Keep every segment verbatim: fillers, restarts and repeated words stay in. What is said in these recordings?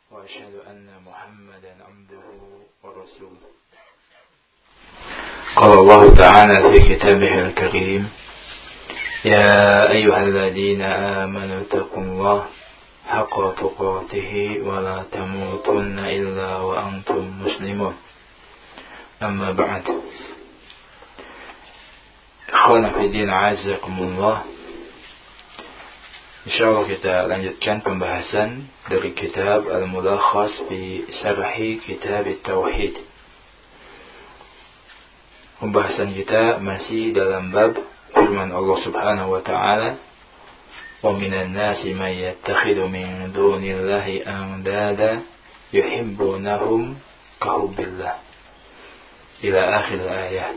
وأشهد أن محمدا عبده ورسوله. قال الله تعالى في كتابه الكريم: يا أيها الذين آمنوا اتقوا الله حق تقاته ولا تموتن إلا وأنتم مسلمون. أما بعد. Ikhwan fillah a'azzakumullah. Insyaallah kita lanjutkan pembahasan dari kitab Al-Mulakhas fi Syarhi Kitab At-Tauhid. Pembahasan kita masih dalam bab firman Allah Subhanahu wa taala, "Wa minan nasi may yattakhidhu min dunillahi andada yuhibbunahum ka hubbillah." Ila akhir ayat.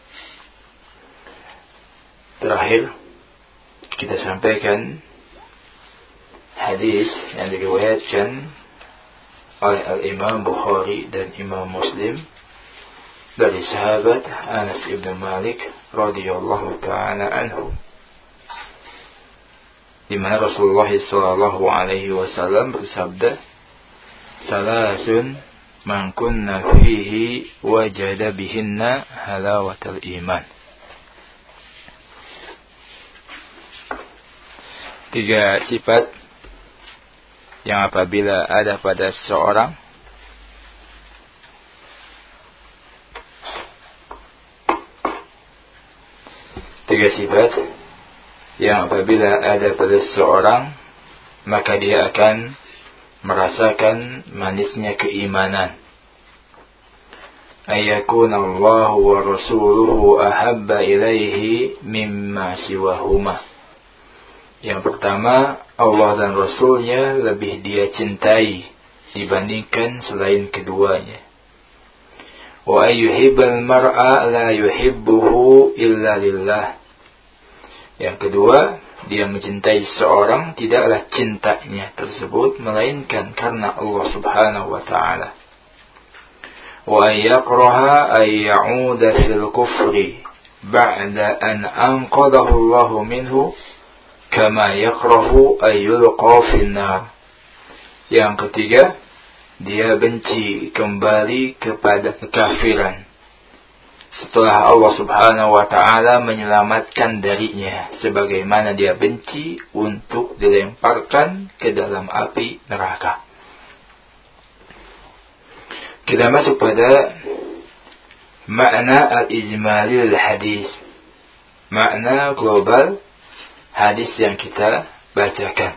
Terakhir kita sampaikan hadis yang diriwayatkan oleh Al-Imam Bukhari dan Imam Muslim dari sahabat Anas ibn Malik radhiyallahu ta'ala anhu, di mana Rasulullah sallallahu alaihi wasallam bersabda, "Salasun man kunna fihi wajada bihinna halawatal iman." Tiga sifat yang apabila ada pada seseorang tiga sifat yang apabila ada pada seseorang maka dia akan merasakan manisnya keimanan. Ayyakuna Allah wa rasuluhu ahabba ilaihi mimma siwahuma. Yang pertama, Allah dan Rasulnya lebih dia cintai dibandingkan selain keduanya. Wa ayyuhibbal mar'a la yuhibbuhu illa lillah. Yang kedua, dia mencintai seseorang tidaklah cintanya tersebut melainkan karena Allah Subhanahu wa taala. Wa ayyakraha ay ya'uda fil kufri ba'da an anqadahu Allah minhu kama yakrahu ayyulqa finnar. Yang ketiga, dia benci kembali kepada kekafiran setelah Allah Subhanahu wa taala menyelamatkan darinya, sebagaimana dia benci untuk dilemparkan ke dalam api neraka. Kita masuk pada makna al-ijmalil hadis, makna global hadis yang kita bacakan.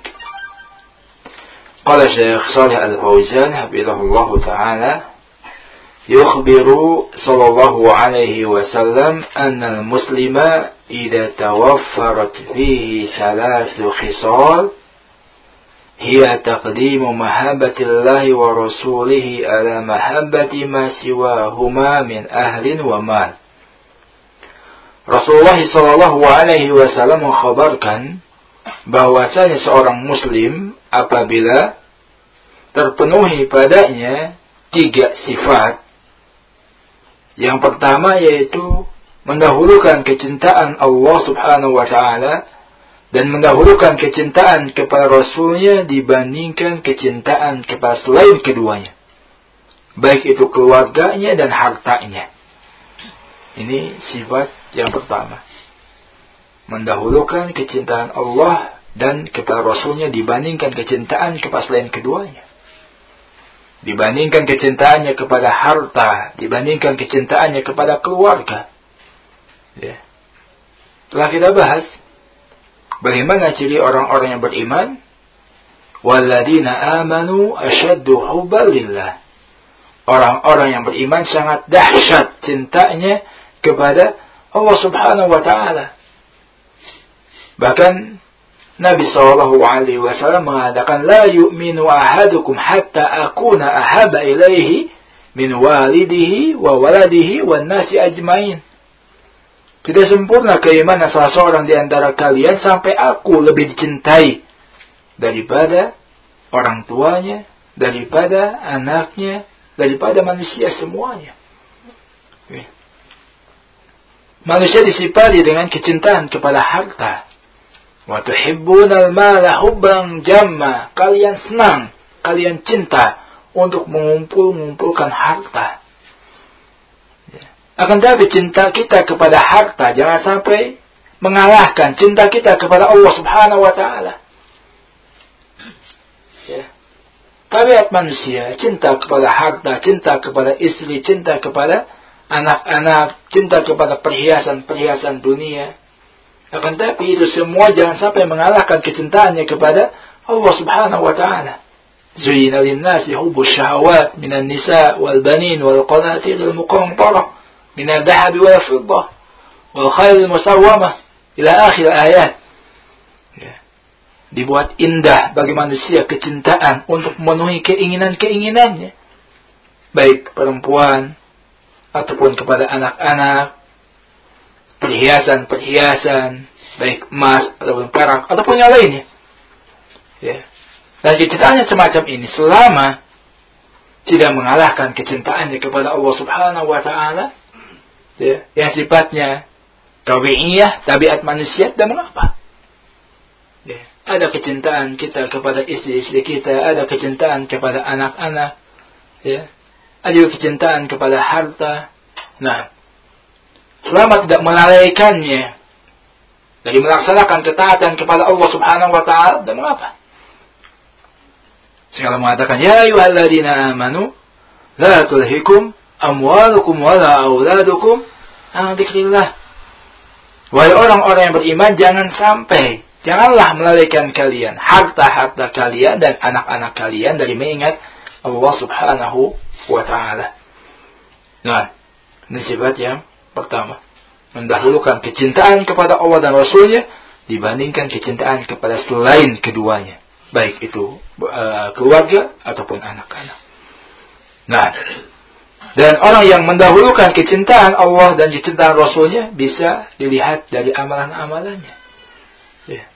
Qala Syekh Shalih Al-Fauzan hafizahullah taala, yukhbiru sallallahu alaihi wasallam anna al-muslima idza tawaffarat fihi thalathu khisal hiya taqdimu mahabbatillahi wa rasulihi ala mahabbati ma siwahuma min ahlin wa mal. Rasulullah sallallahu alaihi wasallam mengkhabarkan bahwasanya seorang muslim apabila terpenuhi padanya tiga sifat. Yang pertama yaitu mendahulukan kecintaan Allah Subhanahu wa taala dan mendahulukan kecintaan kepada Rasulnya dibandingkan kecintaan kepada selain keduanya, baik itu keluarganya dan hartanya. Ini sifat yang pertama, mendahulukan kecintaan Allah dan kepada Rasulnya dibandingkan kecintaan kepada selain keduanya, dibandingkan kecintaannya kepada harta, dibandingkan kecintaannya kepada keluarga. Ya. Telah kita bahas bagaimana ciri orang-orang yang beriman. Walladzina amanu asyaddu hubban lillah. Orang-orang yang beriman sangat dahsyat cintanya kepada Allah Subhanahu wa taala. Bahkan Nabi sallallahu alaihi wasallam mengatakan, la yu'minu ahadukum hatta akuna ahabba ilaihi min walidihi wa waladihi wan nasi ajmain. Tidak sempurna keimanan salah seorang di antara kalian sampai aku lebih dicintai daripada orang tuanya, daripada anaknya, daripada manusia semuanya. Manusia disifati dengan kecintaan kepada harta. Wa tuhibbunal mala hubban jamma. Kalian senang, kalian cinta untuk mengumpul-mengumpulkan harta. Akan tetapi cinta kita kepada harta jangan sampai mengalahkan cinta kita kepada Allah Subhanahu wa taala. Ya. Tabiat manusia, cinta kepada harta, cinta kepada istri, cinta kepada anak-anak, cinta kepada perhiasan-perhiasan dunia. Akan tetapi itu semua jangan sampai mengalahkan kecintaannya kepada Allah Subhanahu wa taala. Zuyyina lin-nasi hubbus syahawat minan nisa wal banin wal qanatir al muqantara min al-dhahab wal fiddah wal khayl al musawwamah ila akhir ayat. Ya. Dibuat indah bagi manusia kecintaan untuk memenuhi keinginan-keinginannya, baik perempuan ataupun kepada anak-anak, perhiasan-perhiasan, baik emas ataupun perak ataupun yang lainnya. Ya. Dan kecintaannya semacam ini selama tidak mengalahkan kecintaannya kepada Allah Subhanahu wa taala, ya, yang sifatnya tabi'iyah, tabiat manusia, dan mengapa? Ya. Ada kecintaan kita kepada istri-istri kita, ada kecintaan kepada anak-anak, ya. Ada juga kecintaan kepada harta. Nah, selama tidak melalaikannya dari melaksanakan ketaatan kepada Allah Subhanahu wa taala, dan mengapa? Segala mengatakan, ya ayyuhalladzina amanu la tulhikum amwalukum wala auladukum an dzikrillah. Wahai orang-orang yang beriman, jangan sampai, janganlah melalaikan kalian harta-harta kalian dan anak-anak kalian dari mengingat Allah Subhanahu wa taala. Nah, ini sifat yang pertama, mendahulukan kecintaan kepada Allah dan Rasulnya dibandingkan kecintaan kepada selain keduanya, baik itu uh, keluarga ataupun anak-anak. Nah, dan orang yang mendahulukan kecintaan Allah dan kecintaan Rasulnya bisa dilihat dari amalan-amalannya. Ya.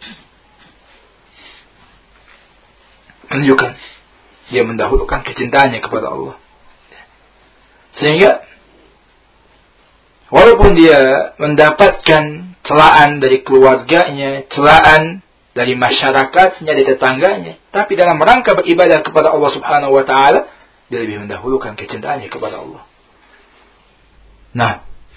Menunjukkan dia mendahulukan kecintaannya kepada Allah. Sehingga walaupun dia mendapatkan celaan dari keluarganya, celaan dari masyarakatnya, dari tetangganya, tapi dalam rangka beribadah kepada Allah Subhanahu wa taala, dia lebih mendahulukan kecintaannya kepada Allah. Nah,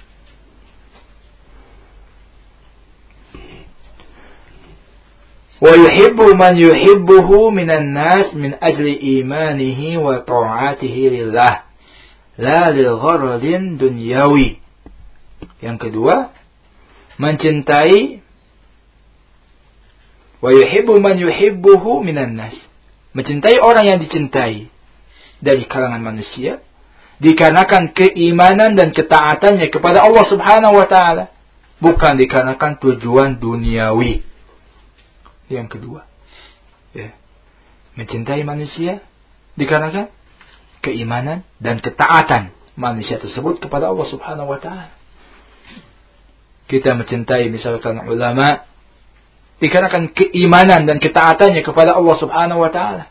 wa yuhibbu man yuhibbuhu minan nas min ajli imanihi wa ta'atihi lillah la lil gharadin dunyawi. Yang kedua, mencintai, wa yuhibbu man yuhibbuhu minan nas, mencintai orang yang dicintai dari kalangan manusia dikarenakan keimanan dan ketaatannya kepada Allah Subhanahu wa taala, bukan dikarenakan tujuan duniawi. Yang kedua, ya, mencintai manusia dikarenakan keimanan dan ketaatan manusia tersebut kepada Allah Subhanahu wa taala. Kita mencintai misalkan ulama dikarenakan keimanan dan ketaatannya kepada Allah Subhanahu wa taala.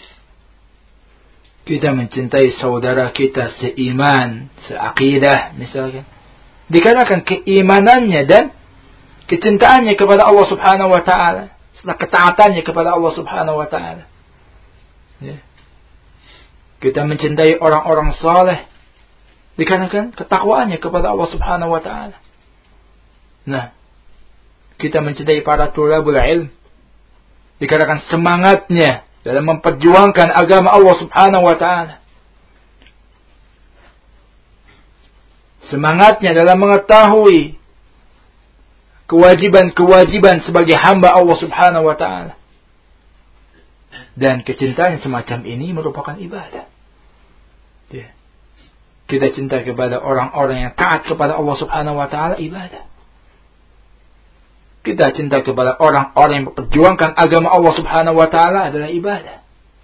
Kita mencintai saudara kita seiman, seakidah misalkan, dikarenakan keimanannya dan kecintaannya kepada Allah Subhanahu wa taala, setelah ketaatannya kepada Allah Subhanahu wa taala. Ya. Kita mencintai orang-orang saleh dikarenakan ketakwaannya kepada Allah Subhanahu wa taala. Nah, kita mencintai para tulabul ilm dikarenakan semangatnya dalam memperjuangkan agama Allah Subhanahu wa taala. Semangatnya dalam mengetahui kewajiban-kewajiban sebagai hamba Allah Subhanahu wa taala. Dan kecintaan semacam ini merupakan ibadah. Ya. Kita cinta kepada orang-orang yang taat kepada Allah Subhanahu wa taala, ibadah. Kita cinta kepada orang-orang yang memperjuangkan agama Allah Subhanahu wa taala adalah ibadah.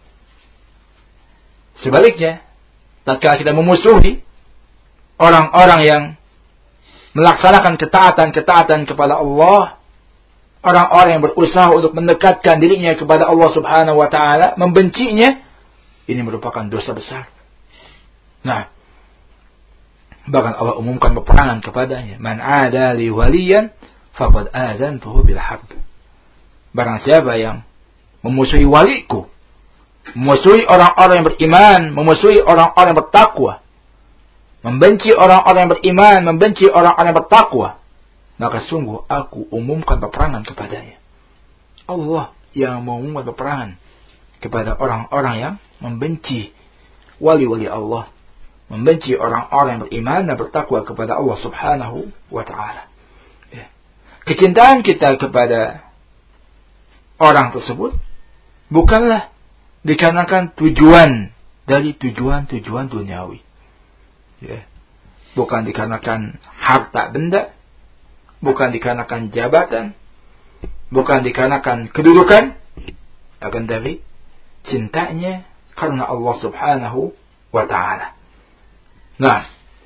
Sebaliknya, tatkala kita memusuhi orang-orang yang melaksanakan ketaatan-ketaatan kepada Allah, orang-orang yang berusaha untuk mendekatkan dirinya kepada Allah Subhanahu wa taala, membencinya, ini merupakan dosa besar. Nah, bahkan Allah umumkan peperangan kepadanya. Man 'ada li waliyan faqad adzantuhu bil harb. Barang siapa yang memusuhi waliku, memusuhi orang-orang yang beriman, memusuhi orang-orang yang bertakwa, membenci orang-orang yang beriman, membenci orang-orang yang bertakwa, maka sungguh aku umumkan peperangan kepadanya. Allah yang mengumumkan peperangan kepada orang-orang yang membenci wali-wali Allah, membenci orang-orang yang beriman dan bertakwa kepada Allah Subhanahu wa ta'ala. Ya. Kecintaan kita kepada orang tersebut bukanlah dikarenakan tujuan dari tujuan-tujuan duniawi. Ya. Bukan dikarenakan harta benda, bukan dikarenakan jabatan, bukan dikarenakan kedudukan, akan dari cintanya karena Allah Subhanahu wa ta'ala. Nah,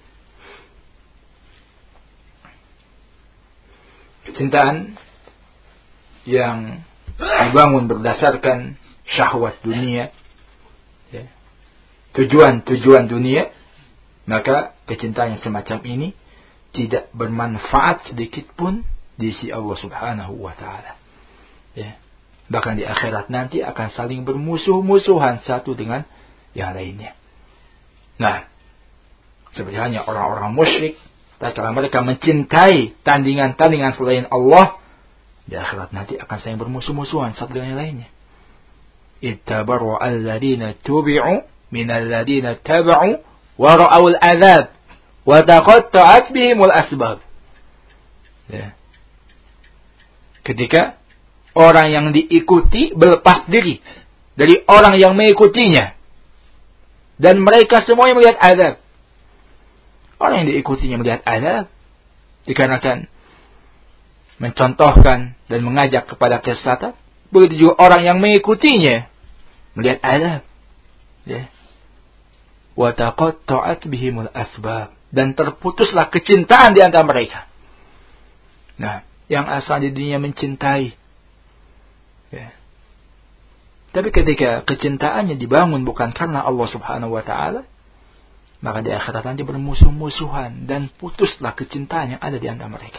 kecintaan yang dibangun berdasarkan syahwat dunia, ya, tujuan-tujuan dunia, maka kecintaan yang semacam ini tidak bermanfaat sedikit pun di sisi Allah Subhanahu wa ta'ala. Ya. Bahkan di akhirat nanti akan saling bermusuh-musuhan satu dengan yang lainnya. Nah, seperti hanya orang-orang musyrik, tatkala mereka mencintai tandingan-tandingan selain Allah, di akhirat nanti akan saling bermusuh-musuhan satu dengan yang lainnya. Ittabaru alladhina tubi'u minal ladhina taba'u wa ra'awul azab wa taqatta'at bihimul asbab. Ya. Ketika orang yang diikuti berlepas diri dari orang yang mengikutinya, dan mereka semuanya melihat azab. Orang yang diikutinya melihat azab dikarenakan mencontohkan dan mengajak kepada kesesatan. Begitu juga orang yang mengikutinya melihat azab. Ya. Wa taqatta'at bihimul asbab, dan terputuslah kecintaan di antara mereka. Nah, yang asal di dunia mencintai, ya. Tapi ketika kecintaannya dibangun bukan karena Allah Subhanahu wa ta'ala, maka di akhirat nanti bermusuh-musuhan dan putuslah kecintaan yang ada di antara mereka.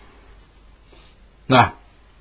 Nah,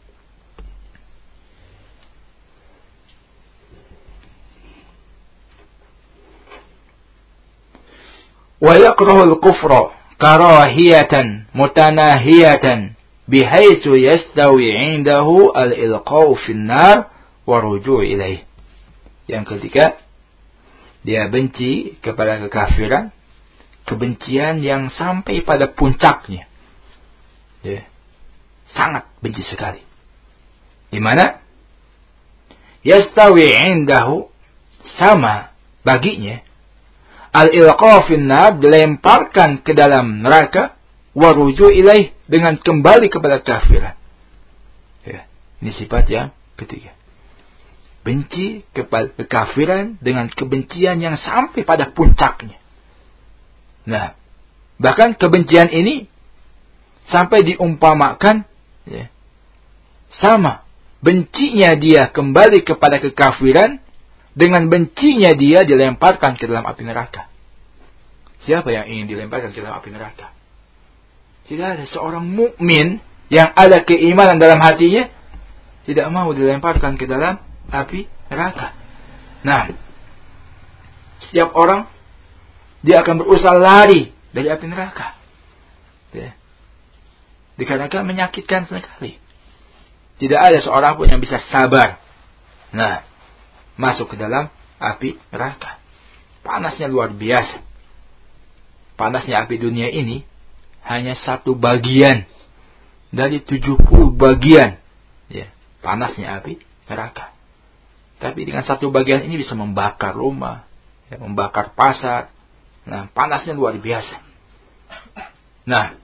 wa yakrahul kufra karahiyatan mutanahiyatan bihaisu yastawi 'indahu al-ilqa'u fin nar wa ruju' ilaih. Yang ketiga, dia benci kepada kekafiran, kebencian yang sampai pada puncaknya. Ya. Sangat benci sekali. Di mana yastawi 'indahu, sama baginya, al-ilqa' fin nar, dilemparkan ke dalam neraka, wa ruju' ilaih, dengan kembali kepada kafiran. Ya, ini sifat yang ketiga. Benci kepada kekafiran dengan kebencian yang sampai pada puncaknya. Nah, bahkan kebencian ini sampai diumpamakan, ya, sama bencinya dia kembali kepada kekafiran dengan bencinya dia dilemparkan ke dalam api neraka. Siapa yang ingin dilemparkan ke dalam api neraka? Tidak ada seorang mukmin yang ada keimanan dalam hatinya tidak mau dilemparkan ke dalam api neraka. Nah, setiap orang dia akan berusaha lari dari api neraka. Ya. Dikarenakan menyakitkan sekali. Tidak ada seorang pun yang bisa sabar. Nah, masuk ke dalam api neraka. Panasnya luar biasa. Panasnya api dunia ini hanya satu bagian dari tujuh puluh bagian, ya, panasnya api neraka. Tapi dengan satu bagian ini bisa membakar rumah, ya, membakar pasar. Nah, panasnya luar biasa. Nah,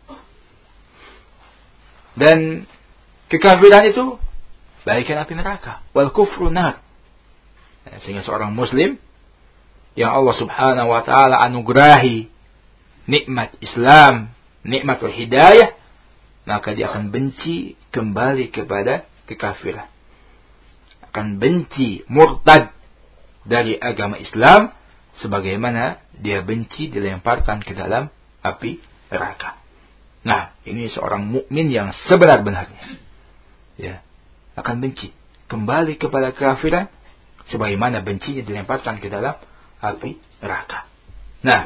dan kekafiran itu bagian api neraka. Wal kufru nar. Ya, sehingga seorang muslim yang Allah Subhanahu wa ta'ala anugerahi nikmat Islam, nikmat hidayah, maka dia akan benci kembali kepada kekafiran. Akan benci murtad dari agama Islam sebagaimana dia benci dilemparkan ke dalam api neraka. Nah, ini seorang mukmin yang sebenar-benarnya, ya, akan benci kembali kepada kekafiran sebagaimana bencinya dilemparkan ke dalam api neraka. Nah,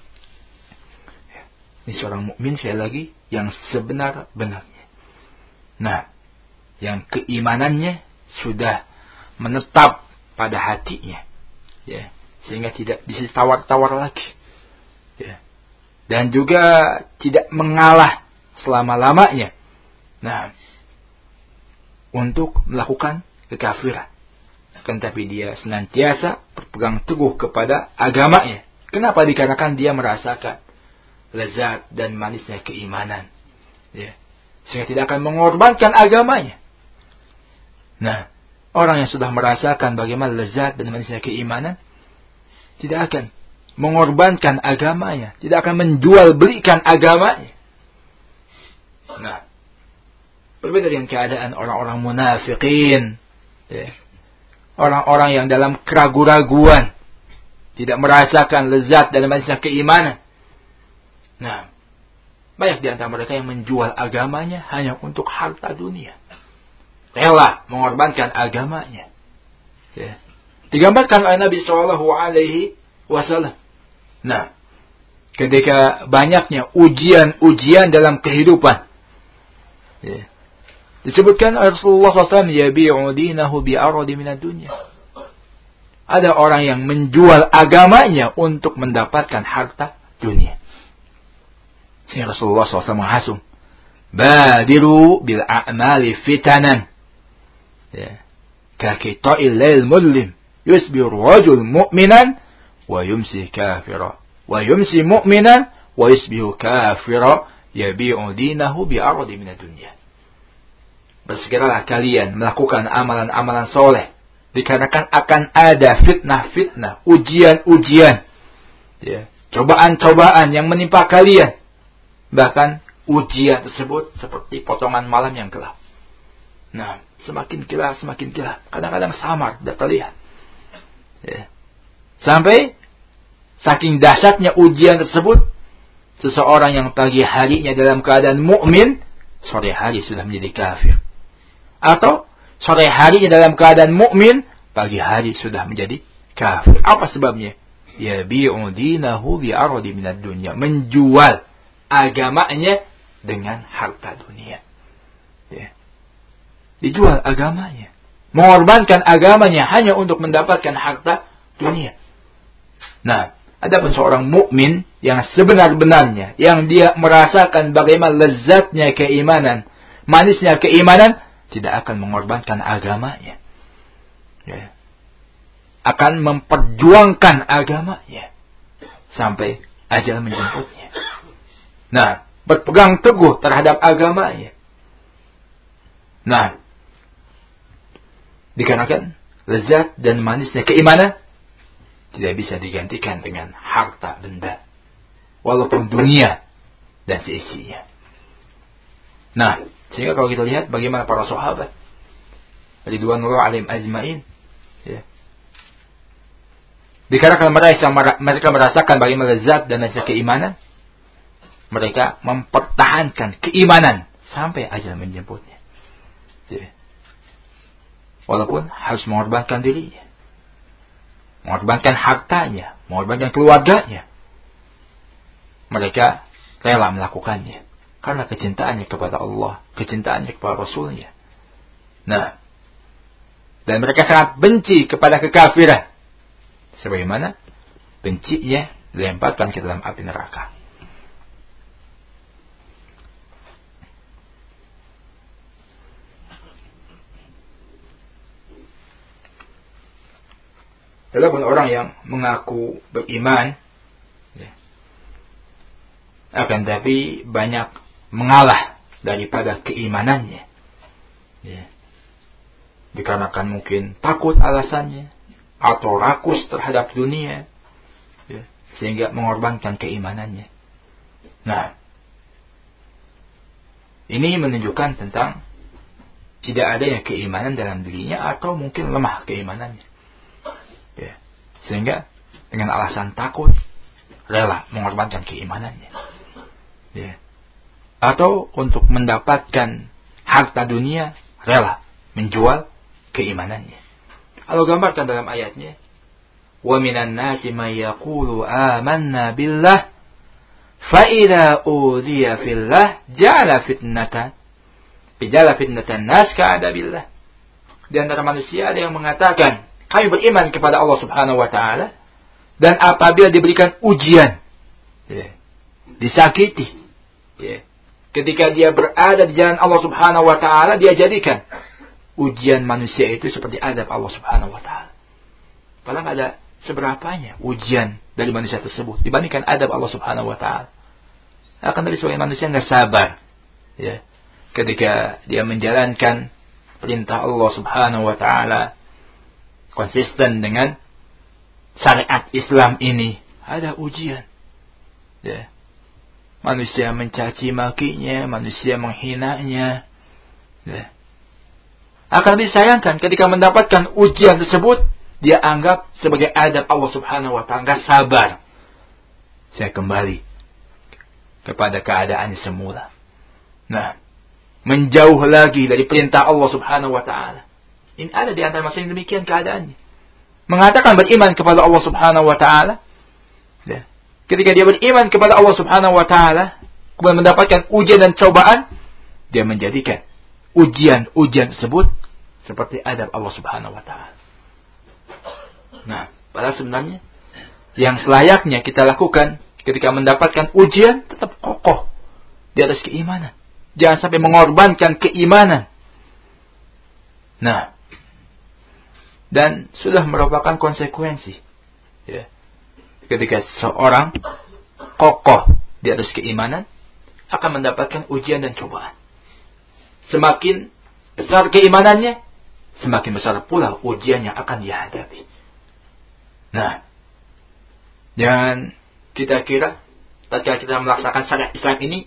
ini seorang mukmin sekali lagi yang sebenar-benarnya. Nah, yang keimanannya sudah menetap pada hatinya, ya, sehingga tidak bisa tawar-tawar lagi, ya, dan juga tidak mengalah selama-lamanya. Nah, untuk melakukan kekafiran, kan tapi dia senantiasa berpegang teguh kepada agamanya. Kenapa? Dikarenakan dia merasakan lezat dan manisnya keimanan, ya, sehingga tidak akan mengorbankan agamanya. Nah, orang yang sudah merasakan bagaimana lezat dan manisnya keimanan tidak akan mengorbankan agamanya, tidak akan menjual belikan agamanya. Nah, berbeda dengan keadaan orang-orang munafikin, ya, orang-orang yang dalam keraguan-raguan, tidak merasakan lezat dan manisnya keimanan. Nah, banyak di antara mereka yang menjual agamanya hanya untuk harta dunia, rela mengorbankan agamanya, ya. Digambarkan oleh Nabi Shallallahu Alaihi Wasallam. Nah, ketika banyaknya ujian-ujian dalam kehidupan, ya, disebutkan oleh Rasulullah shallallahu alaihi wasallam, yabi'u dinahu bi'aradi minad dunya. Ada orang yang menjual agamanya untuk mendapatkan harta dunia. Sehingga Rasulullah shallallahu alaihi wasallam menghasung, badiru bil a'mali fitanan, ya, kakita'il lail mudlim, yusbiru rajul mu'minan wa yumsi kafira, wa yumsi mu'minan wa yusbihu kafira, yabi'u dinahu bi'aradi minad dunya. Bersegeralah kalian melakukan amalan-amalan soleh, dikarenakan akan ada fitnah-fitnah, ujian-ujian, ya, cobaan-cobaan yang menimpa kalian. Bahkan ujian tersebut seperti potongan malam yang gelap. Nah, semakin gelap, semakin gelap. Kadang-kadang samar, tidak terlihat. Ya. Sampai saking dahsyatnya ujian tersebut, seseorang yang pagi harinya dalam keadaan mukmin, sore hari sudah menjadi kafir. Atau sore harinya dalam keadaan mukmin, pagi hari sudah menjadi kafir. Apa sebabnya? Yabi'u dinahu bi'aradi minad dunya. Menjual agamanya dengan harta dunia, ya. Dijual agamanya, mengorbankan agamanya hanya untuk mendapatkan harta dunia. Nah, adapun seorang mukmin yang sebenar-benarnya, yang dia merasakan bagaimana lezatnya keimanan, manisnya keimanan, tidak akan mengorbankan agamanya, ya. Akan memperjuangkan agamanya sampai ajal menjemputnya. Nah, berpegang teguh terhadap agamanya. Nah, dikarenakan lezat dan manisnya keimanan tidak bisa digantikan dengan harta benda, walaupun dunia dan seisinya. Nah, sehingga kalau kita lihat bagaimana para sahabat ridwanullah alaihim ajmain, ya, dikarenakan mereka mereka merasakan bagaimana lezat dan manisnya keimanan, mereka mempertahankan keimanan sampai ajal menjemputnya, ya. Walaupun harus mengorbankan dirinya, mengorbankan hartanya, mengorbankan keluarganya, mereka rela melakukannya karena kecintaannya kepada Allah, kecintaannya kepada Rasulnya. Nah, dan mereka sangat benci kepada kekafiran, sebagaimana bencinya dilemparkan ke dalam api neraka. Adapun orang yang mengaku beriman, ya, akan tapi banyak mengalah daripada keimanannya, ya, dikarenakan mungkin takut alasannya atau rakus terhadap dunia, ya, sehingga mengorbankan keimanannya. Nah, ini menunjukkan tentang tidak adanya keimanan dalam dirinya atau mungkin lemah keimanannya, ya, sehingga dengan alasan takut rela mengorbankan keimanannya, ya, atau untuk mendapatkan harta dunia rela menjual keimanannya. Allah gambarkan dalam ayatnya, wa minan nasi may yaqulu amanna billah fa idza udhiya fillah ja'ala fitnatan bijala fitnatan nas ka'adabillah. Di antara manusia ada yang mengatakan, kami beriman kepada Allah Subhanahu wa taala, dan apabila diberikan ujian, ya, disakiti, ya, ketika dia berada di jalan Allah Subhanahu wa taala, dia jadikan ujian manusia itu seperti adab Allah Subhanahu wa taala. Padahal ada seberapanya ujian dari manusia tersebut dibandingkan adab Allah Subhanahu wa taala. Akan dari sebagian manusia enggak sabar, ya, ketika dia menjalankan perintah Allah Subhanahu wa taala konsisten dengan syariat Islam ini, ada ujian. Ya. Manusia mencaci makinya, manusia menghinanya. Ya. Akan disayangkan ketika mendapatkan ujian tersebut, dia anggap sebagai adab Allah Subhanahu wa taala, enggak sabar. Saya kembali kepada keadaan semula. Nah, menjauh lagi dari perintah Allah Subhanahu wa taala. Ini ada di antara manusia yang demikian keadaannya. Mengatakan beriman kepada Allah Subhanahu wa taala, ya. Ketika dia beriman kepada Allah Subhanahu wa taala, kemudian mendapatkan ujian dan cobaan, dia menjadikan ujian-ujian tersebut seperti adab Allah Subhanahu wa taala. Nah, padahal sebenarnya yang selayaknya kita lakukan ketika mendapatkan ujian, tetap kokoh di atas keimanan. Jangan sampai mengorbankan keimanan. Nah, dan sudah merupakan konsekuensi, ya, ketika seorang kokoh di atas keimanan akan mendapatkan ujian dan cobaan. Semakin besar keimanannya, semakin besar pula ujian yang akan dihadapi. Nah, jangan kita kira tatkala kita melaksanakan syariat Islam ini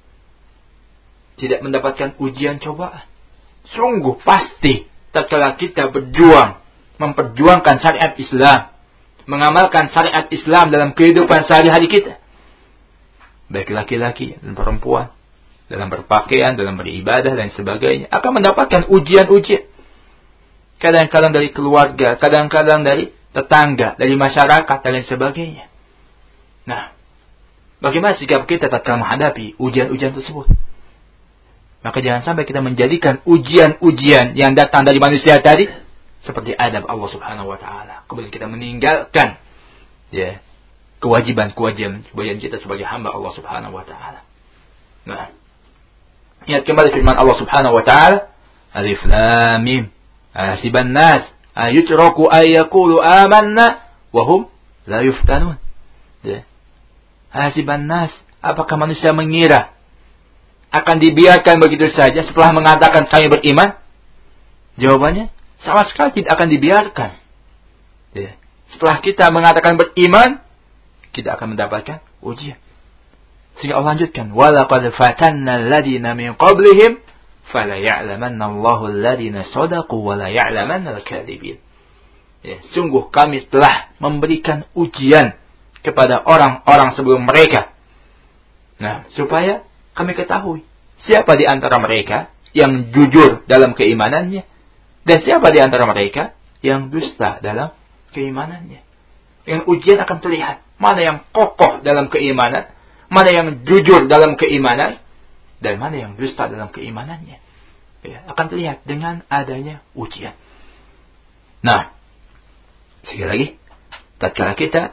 tidak mendapatkan ujian cobaan. Sungguh pasti tatkala kita berjuang memperjuangkan syariat Islam, mengamalkan syariat Islam dalam kehidupan sehari-hari kita, baik laki-laki dan perempuan, dalam berpakaian, dalam beribadah dan sebagainya, akan mendapatkan ujian-ujian. Kadang-kadang dari keluarga, kadang-kadang dari tetangga, dari masyarakat dan lain sebagainya. Nah, bagaimana sikap kita tatkala menghadapi ujian-ujian tersebut? Maka jangan sampai kita menjadikan ujian-ujian yang datang dari manusia tadi seperti adab Allah Subhanahu wa taala. Kemudian kita meninggalkan, ya, kewajiban-kewajiban kewajiban kita sebagai hamba Allah Subhanahu wa taala. Nah, ingat kembali firman Allah Subhanahu wa taala, Alif Lam Mim, hasiban nas ayutraku ayyaqulu amanna wa hum la yuftanun. Ya. Hasiban nas, apakah manusia mengira akan dibiarkan begitu saja setelah mengatakan kami beriman? Jawabannya, sama sekali tidak akan dibiarkan. Ya. Setelah kita mengatakan beriman, kita akan mendapatkan ujian. Sehingga Allah lanjutkan, وَلَقَدْ فَتَنَّ الَّذِينَ مِنْ قَبْلِهِمْ فَلَا يَعْلَمَنَّ اللَّهُ الَّذِينَ صَدَقُوا وَلَا يَعْلَمَنَّ الْكَاذِبِينَ. Ya, sungguh kami telah memberikan ujian kepada orang-orang sebelum mereka. Nah, supaya kami ketahui siapa di antara mereka yang jujur dalam keimanannya dan siapa di antara mereka yang dusta dalam keimanannya. Dengan ujian akan terlihat mana yang kokoh dalam keimanan, mana yang jujur dalam keimanan, dan mana yang dusta dalam keimanannya. Ya, akan terlihat dengan adanya ujian. Nah, sekali lagi, tatkala kita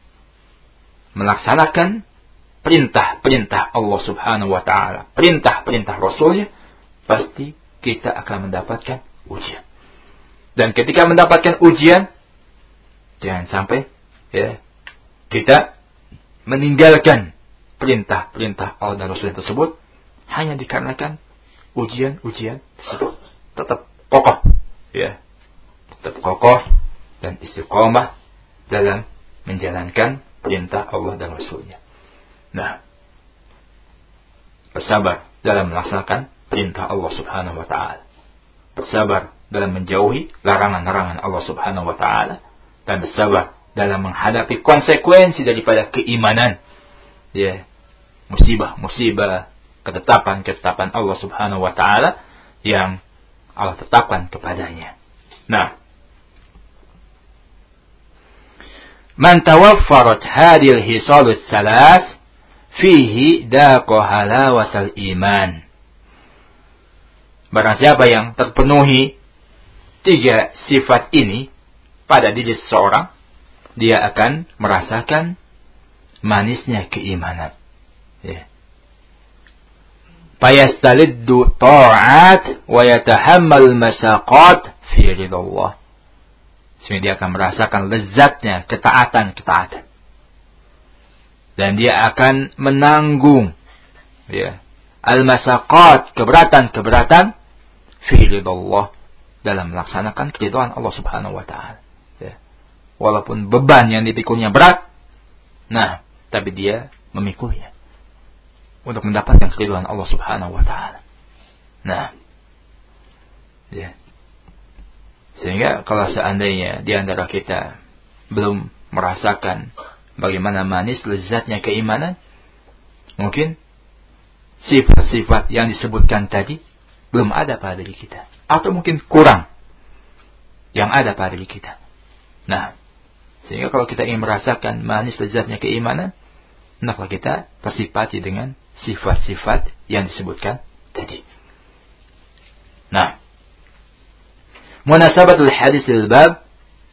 melaksanakan perintah-perintah Allah Subhanahu wa taala, perintah-perintah Rasulnya, pasti kita akan mendapatkan ujian. Dan ketika mendapatkan ujian, jangan sampai, ya, kita meninggalkan perintah-perintah Allah dan Rasul tersebut hanya dikarenakan ujian-ujian tersebut. Tetap kokoh, ya, tetap kokoh dan istiqomah dalam menjalankan perintah Allah dan Rasulnya. Nah, bersabar dalam melaksanakan perintah Allah Subhanahu wa taala. Bersabar dalam menjauhi larangan-larangan Allah Subhanahu wa taala, dan bersabar dalam menghadapi konsekuensi daripada keimanan. Ya, musibah-musibah, ketetapan-ketetapan Allah Subhanahu wa taala yang Allah tetapkan kepadanya. Nah, Man tawaffarat hadil hisalus salas fihi daqa halawatal iman. Barang siapa yang terpenuhi tiga sifat ini pada diri seseorang, dia akan merasakan manisnya keimanan. Ya. Fayastaliddu ta'at wa yatahammal masaqat fi ridallah. Sehingga dia akan merasakan lezatnya ketaatan-ketaatan. Dan dia akan menanggung ya, al-masaqat, keberatan-keberatan fi ridallah, dalam melaksanakan keridhaan Allah Subhanahu wa taala. Ya. Walaupun beban yang dipikulnya berat, nah, tapi dia memikulnya untuk mendapatkan keridhaan Allah Subhanahu wa taala. Nah, ya. Sehingga kalau seandainya di antara kita belum merasakan bagaimana manis lezatnya keimanan, mungkin sifat-sifat yang disebutkan tadi belum ada pada diri kita, atau mungkin kurang yang ada pada diri kita. Nah, sehingga kalau kita ingin merasakan manis lezatnya keimanan, hendaklah kita tersifati dengan sifat-sifat yang disebutkan tadi. Nah, munasabatul hadis lil bab,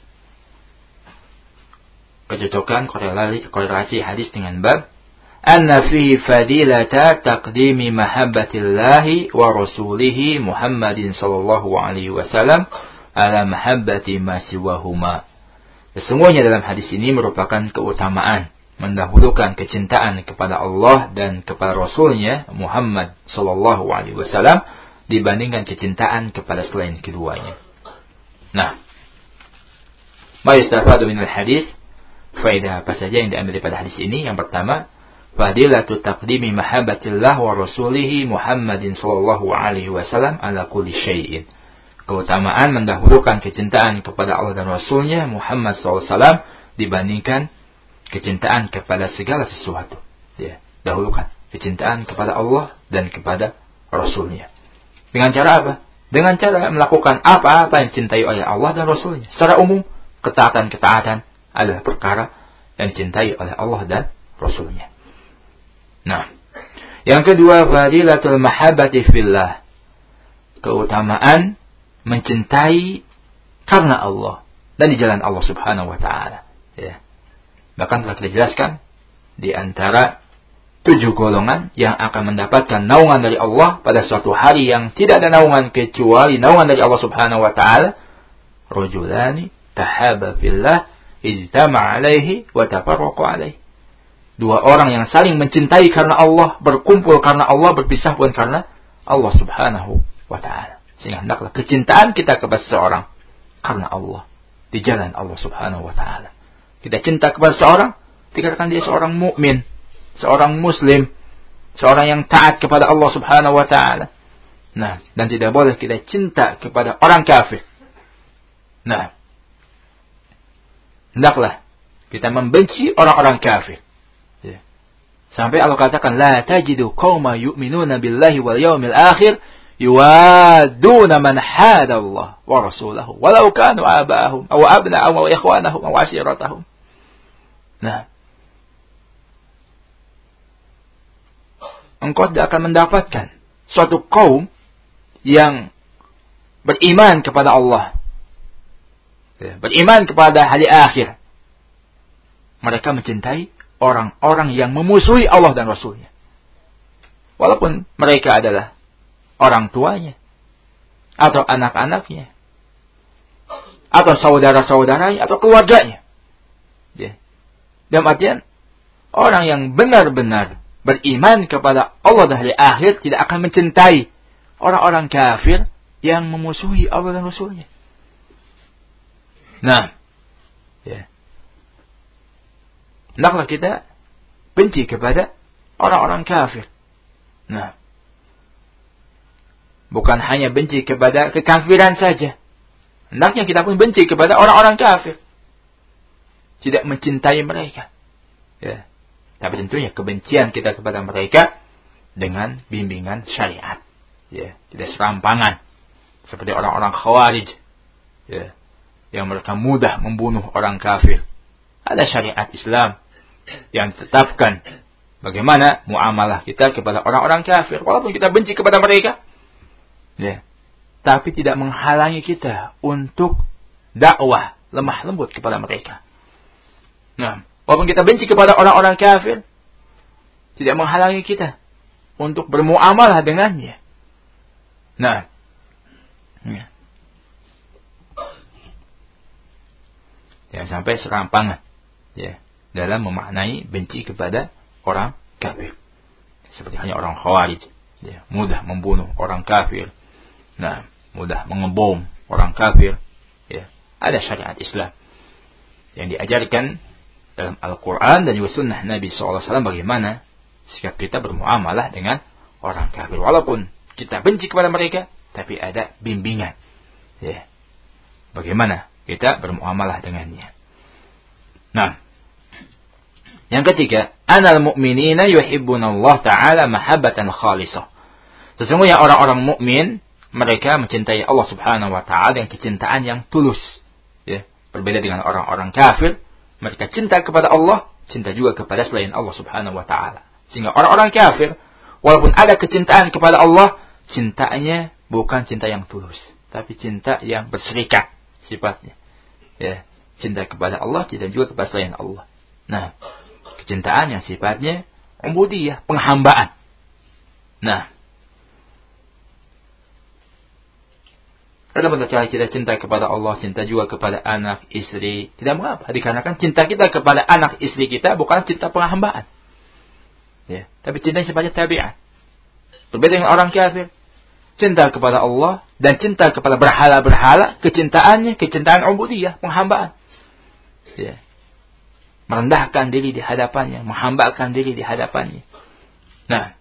kecocokan korelasi, korelasi hadis dengan bab, anna fihi fadilata taqdimi mahabbatillahi wa rasulihi Muhammadin sallallahu alaihi wasallam ala mahabbati ma siwahuma. Sesungguhnya dalam hadis ini merupakan keutamaan mendahulukan kecintaan kepada Allah dan kepada Rasulnya Muhammad sallallahu alaihi wasallam dibandingkan kecintaan kepada selain keduanya. Nah, ma yustafadu minal hadis, faedah apa saja yang diambil daripada hadis ini? Yang pertama, fadilatu taqdimi mahabbatillah wa rasulihi Muhammadin sallallahu alaihi wasallam ala kulli syai'in. Keutamaan mendahulukan kecintaan kepada Allah dan Rasulnya Muhammad sallallahu alaihi wasallam dibandingkan kecintaan kepada segala sesuatu. Ya, dahulukan kecintaan kepada Allah dan kepada Rasulnya. Dengan cara apa? Dengan cara melakukan apa-apa yang dicintai oleh Allah dan Rasulnya. Secara umum, ketaatan-ketaatan adalah perkara yang dicintai oleh Allah dan Rasulnya. Nah, yang kedua, fadilatul mahabbati fillah. Keutamaan mencintai karena Allah dan di jalan Allah Subhanahu wa taala. Ya. Bahkan telah kita jelaskan di antara tujuh golongan yang akan mendapatkan naungan dari Allah pada suatu hari yang tidak ada naungan kecuali naungan dari Allah Subhanahu wa taala. Rajulani tahaba fillah ijtama'a alaihi wa tafarraqa alaihi. Dua orang yang saling mencintai karena Allah, berkumpul karena Allah, berpisah pun karena Allah Subhanahu wa taala. Sehingga hendaklah kecintaan kita kepada seseorang karena Allah, di jalan Allah Subhanahu wa taala. Kita cinta kepada seorang dikatakan dia seorang mukmin, seorang muslim, seorang yang taat kepada Allah Subhanahu wa taala. Nah, dan tidak boleh kita cinta kepada orang kafir. Nah, hendaklah kita membenci orang-orang kafir. Ya. Sampai Allah katakan, la tajidu qauma yu'minuna billahi wal yawmil akhir yuwaduna man hada Allah wa rasulahu walau kanu aba'ahum aw abna'ahum aw ikhwanahum aw ashiratahum. Nah, engkau tidak akan mendapatkan suatu kaum yang beriman kepada Allah, beriman kepada hari akhir. Mereka mencintai orang-orang yang memusuhi Allah dan Rasulnya. Walaupun mereka adalah orang tuanya, atau anak-anaknya, atau saudara-saudaranya, atau keluarganya. Dalam artian, orang yang benar-benar beriman kepada Allah dan hari akhir tidak akan mencintai orang-orang kafir yang memusuhi Allah dan Rasulnya. Nah, ya. Hendaklah kita benci kepada orang-orang kafir. Nah, bukan hanya benci kepada kekafiran saja. Hendaknya kita pun benci kepada orang-orang kafir. Tidak mencintai mereka. Ya. Tapi tentunya kebencian kita kepada mereka dengan bimbingan syariat. Ya, tidak serampangan seperti orang-orang Khawarij. Ya, yang mereka mudah membunuh orang kafir. Ada syariat Islam yang ditetapkan bagaimana muamalah kita kepada orang-orang kafir. Walaupun kita benci kepada mereka, ya, tapi tidak menghalangi kita untuk dakwah lemah lembut kepada mereka. Nah, walaupun kita benci kepada orang-orang kafir, tidak menghalangi kita untuk bermuamalah dengannya. Nah, ya. Jangan sampai serampangan, ya, dalam memaknai benci kepada orang kafir. Seperti hanya orang Khawarij, ya, mudah membunuh orang kafir. Nah, mudah mengebom orang kafir. Ya, ada syariat Islam yang diajarkan dalam Al-Quran dan juga Sunnah Nabi shallallahu alaihi wasallam bagaimana sikap kita bermuamalah dengan orang kafir. Walaupun kita benci kepada mereka, tapi ada bimbingan. Ya, bagaimana kita bermuamalah dengannya. Nah, yang ketiga, anal mu'minina yuhibbuna Allah Ta'ala mahabbatan khalisah. Sesungguhnya orang-orang mukmin, mereka mencintai Allah Subhanahu wa taala dengan kecintaan yang tulus. Ya, berbeda dengan orang-orang kafir, mereka cinta kepada Allah, cinta juga kepada selain Allah Subhanahu wa taala. Sehingga orang-orang kafir, walaupun ada kecintaan kepada Allah, cintanya bukan cinta yang tulus, tapi cinta yang berserikat sifatnya. Ya, cinta kepada Allah, cinta juga kepada selain Allah. Nah, kecintaan yang sifatnya ubudiyah, penghambaan. Nah, Adapun kalau kita cinta kepada Allah, cinta juga kepada anak, istri, tidak mengapa. Dikarenakan cinta kita kepada anak, istri kita bukan cinta penghambaan. Ya, tapi cinta yang sifatnya tabiat. Berbeda dengan orang kafir. Cinta kepada Allah dan cinta kepada berhala-berhala, kecintaannya kecintaan ubudiyah, penghambaan. Ya. Merendahkan diri di hadapannya, menghambakan diri di hadapannya. Nah,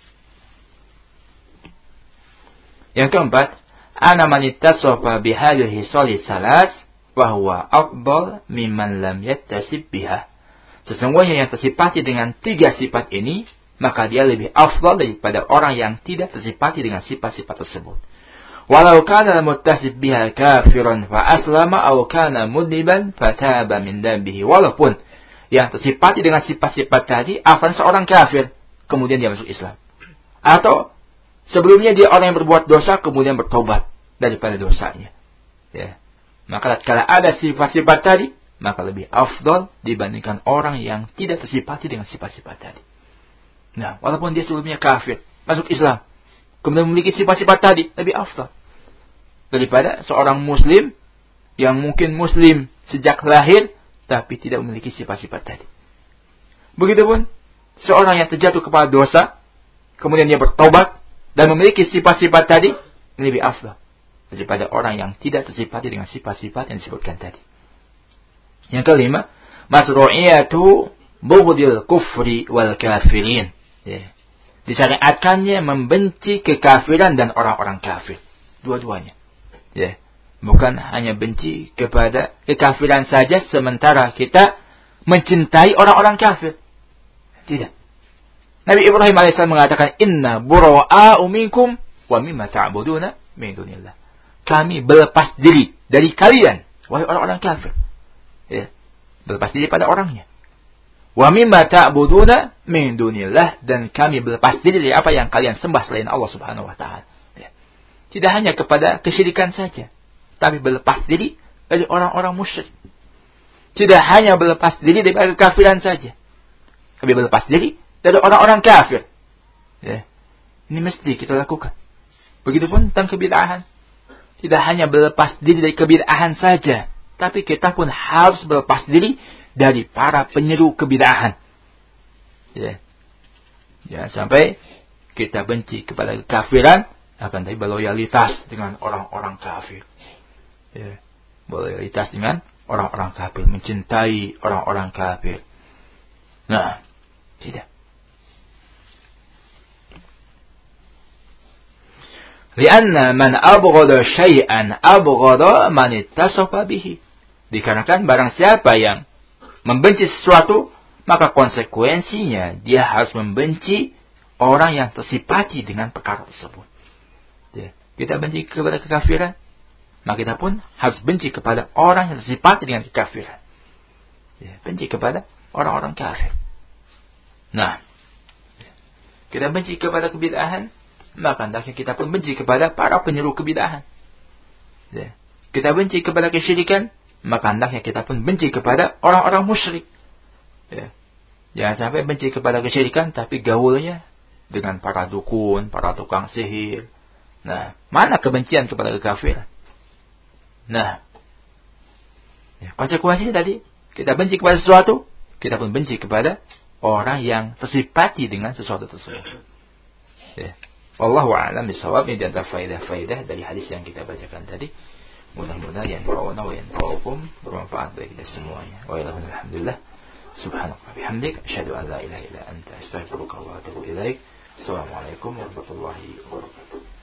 yang keempat, ana man ittasafa bihadhihi hisali salas wa huwa afdal mimman lam yattasib biha. Sesungguhnya yang tersifati dengan tiga sifat ini, maka dia lebih afdal daripada orang yang tidak tersifati dengan sifat-sifat tersebut. Walau kana muttasib biha kafiran fa aslama aw kana mudniban fataba min dambihi. Walaupun yang tersifati dengan sifat-sifat tadi asal seorang kafir, kemudian dia masuk Islam. Atau sebelumnya dia orang yang berbuat dosa kemudian bertobat daripada dosanya. Ya. Maka kalau ada sifat-sifat tadi, maka lebih afdal dibandingkan orang yang tidak tersifati dengan sifat-sifat tadi. Nah, walaupun dia sebelumnya kafir, masuk Islam, kemudian memiliki sifat-sifat tadi, lebih afdal daripada seorang muslim yang mungkin muslim sejak lahir, tapi tidak memiliki sifat-sifat tadi. Begitupun seorang yang terjatuh kepada dosa, kemudian dia bertobat dan memiliki sifat-sifat tadi, lebih afdal daripada orang yang tidak tersifati dengan sifat-sifat yang disebutkan tadi. Yang kelima, masru'iyatu bughdil kufri wal kafirin. Ya. Disyariatkannya membenci kekafiran dan orang-orang kafir. Dua-duanya. Ya. Bukan hanya benci kepada kekafiran saja sementara kita mencintai orang-orang kafir. Tidak. Nabi Ibrahim alaihissalam mengatakan, Inna bura'a'u minkum wa mimma ta'buduna min dunillah. Kami berlepas diri dari kalian, wahai orang-orang kafir. Ya. Berlepas diri pada orangnya. Wa mimma ta'buduna min dunillah, dan kami berlepas diri dari apa yang kalian sembah selain Allah Subhanahu wa taala. Ya. Tidak hanya kepada kesyirikan saja, tapi berlepas diri dari orang-orang musyrik. Tidak hanya berlepas diri dari kekafiran saja, tapi berlepas diri dari orang-orang kafir. Ya. Ini mesti kita lakukan. Begitupun tentang kebid'ahan. Tidak hanya berlepas diri dari kebid'ahan saja, tapi kita pun harus berlepas diri dari para penyeru kebid'ahan. Ya. Jangan sampai kita benci kepada kekafiran, akan tapi berloyalitas dengan orang-orang kafir. Ya. Berloyalitas dengan orang-orang kafir, mencintai orang-orang kafir. Nah, tidak. Lianna man abghada syai'an abghada man ittasafa bihi. Dikarenakan barang siapa yang membenci sesuatu, maka konsekuensinya dia harus membenci orang yang tersifati dengan perkara tersebut. Ya. Kita benci kepada kekafiran, maka kita pun harus benci kepada orang yang tersifati dengan kekafiran. Ya, benci kepada orang-orang kafir. Nah, kita benci kepada kebid'ahan, maka hendaknya kita pun benci kepada para penyeru kebid'ahan. Ya. Kita benci kepada kesyirikan, maka hendaknya kita pun benci kepada orang-orang musyrik. Ya. Jangan sampai benci kepada kesyirikan, tapi gaulnya dengan para dukun, para tukang sihir. Nah, mana kebencian kepada kekafiran? Nah, ya, konsekuensinya tadi, kita benci kepada sesuatu, kita pun benci kepada orang yang tersifati dengan sesuatu tersebut. Ya. Wallahu a'lam bishawab. Ini di antara faedah-faedah dari hadis yang kita bacakan tadi. Mudah-mudahan yanfa'una wa yanfa'ukum, bermanfaat bagi kita semuanya. Wa alhamdulillah. Subhanallah bihamdik, asyhadu an la ilaha illa anta, astaghfiruka wa atubu ilaik. Assalamualaikum warahmatullahi wabarakatuh.